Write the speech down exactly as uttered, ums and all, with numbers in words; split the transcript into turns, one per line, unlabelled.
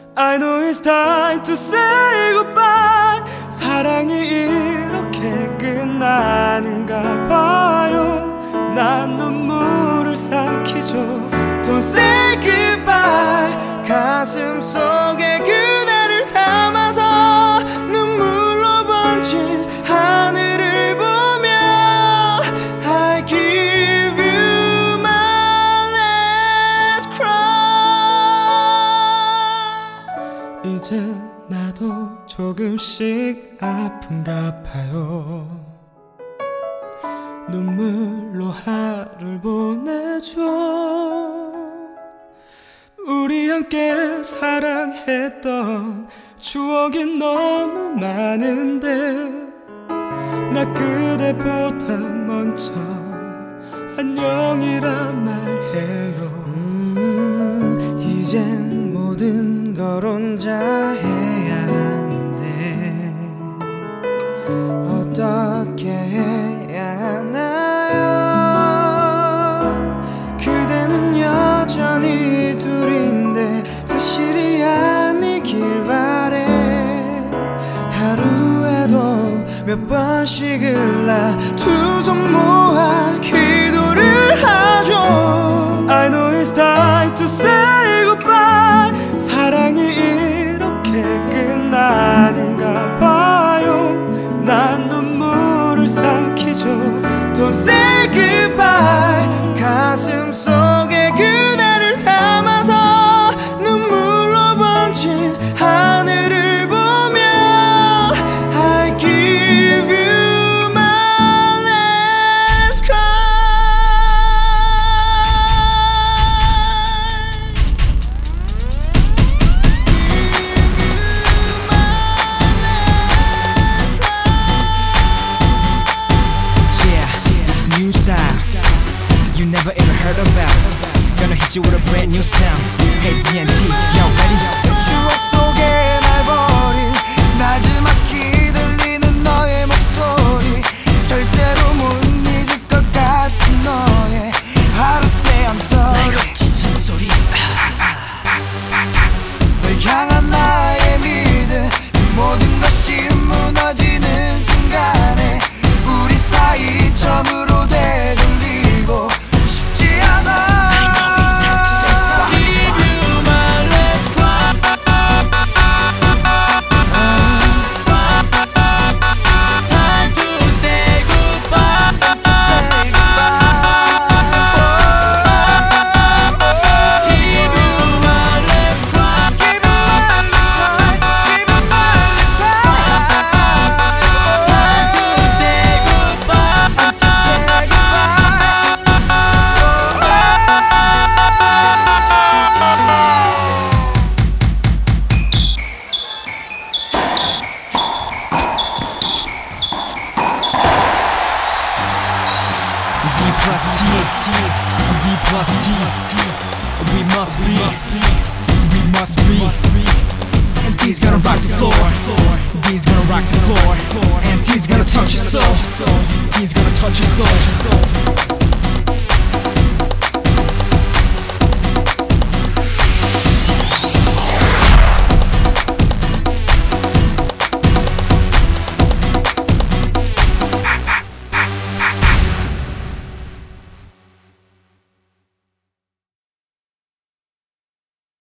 I know it's time to say goodbye. 사랑이 이렇게 끝나는가 봐요. 난 눈물을 삼키죠.
Don't say goodbye. 가슴 속에 그대를 담아서 눈물로 번진 하늘을 보며 I give you my last cry.
이제 나도 조금씩 아픈가 봐요. 눈물로 하루를 보내죠. 우리 함께 사랑했던 추억이 너무 많은데 나 그대보다 먼저 안녕이란 말해요.
음, 이젠 모든 걸 혼자 해야 하는데 어떻게 해야 하나요? 그대는 여전히 둘인데 사실이 아니길 바래. 하루에도 몇 번씩을 나 두 손 모아 기도를 하죠.
I know it's time to say goodbye. 사랑이 이렇게 끝나는가 봐요. 난 눈물을 삼키죠.
Don't say goodbye. 가슴 속에 그대를 담아서 눈물로 번진 하늘을 보며 I give you my last cry.
New style you never ever heard about. Gonna hit you with a brand new sound. Hey D N T, y'all ready?
추억 속에 날 버린 나지막히 들리는 너의 목소리 절대로 못 잊을 것 같은 너의 하루 say I'm sorry.
나의 거친 숨소리.
널 향한 나의 믿음 그 모든 것이 무너지는 순간에 우리 사이 처음으로 되돌리고 싶지 않아.
D plus T, D plus T, we must be, we must be, and D's gonna rock the floor, D's gonna rock the floor, and D's gonna touch your soul, D's gonna touch your soul.